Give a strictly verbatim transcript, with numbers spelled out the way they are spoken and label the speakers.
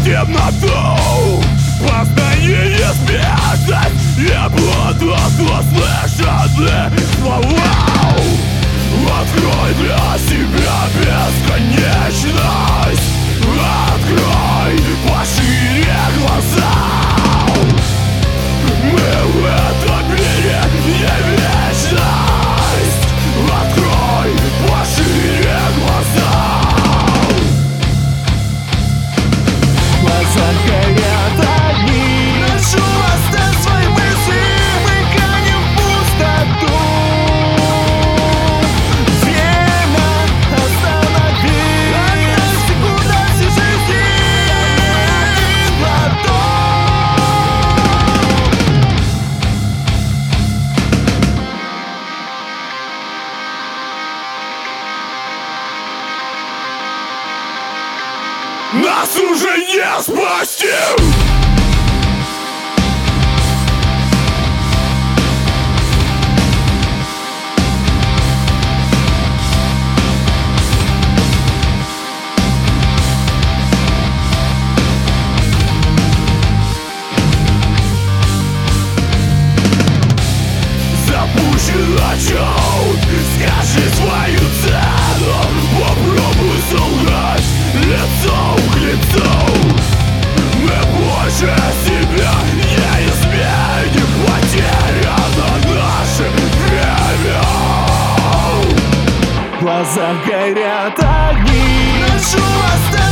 Speaker 1: темноту. Познание неизбежность, и будут услышаны слова. Открой для себя бесконечность, открой пошире глаза. Мы в этом мире не вечность. Открой пошире глаза.
Speaker 2: Глаза горят огни. Прошу оставь свои мысли, мы канем в пустоту. Время останови. Одна секунда всей жизни. Один глоток.
Speaker 1: Нас уже не спасти! Запущен отчет, скажи свою цену, попробуй солгать лицом к лицу. Мы больше себя не изменим, потеряно наше время.
Speaker 2: В глазах горят огни. Прошу оставь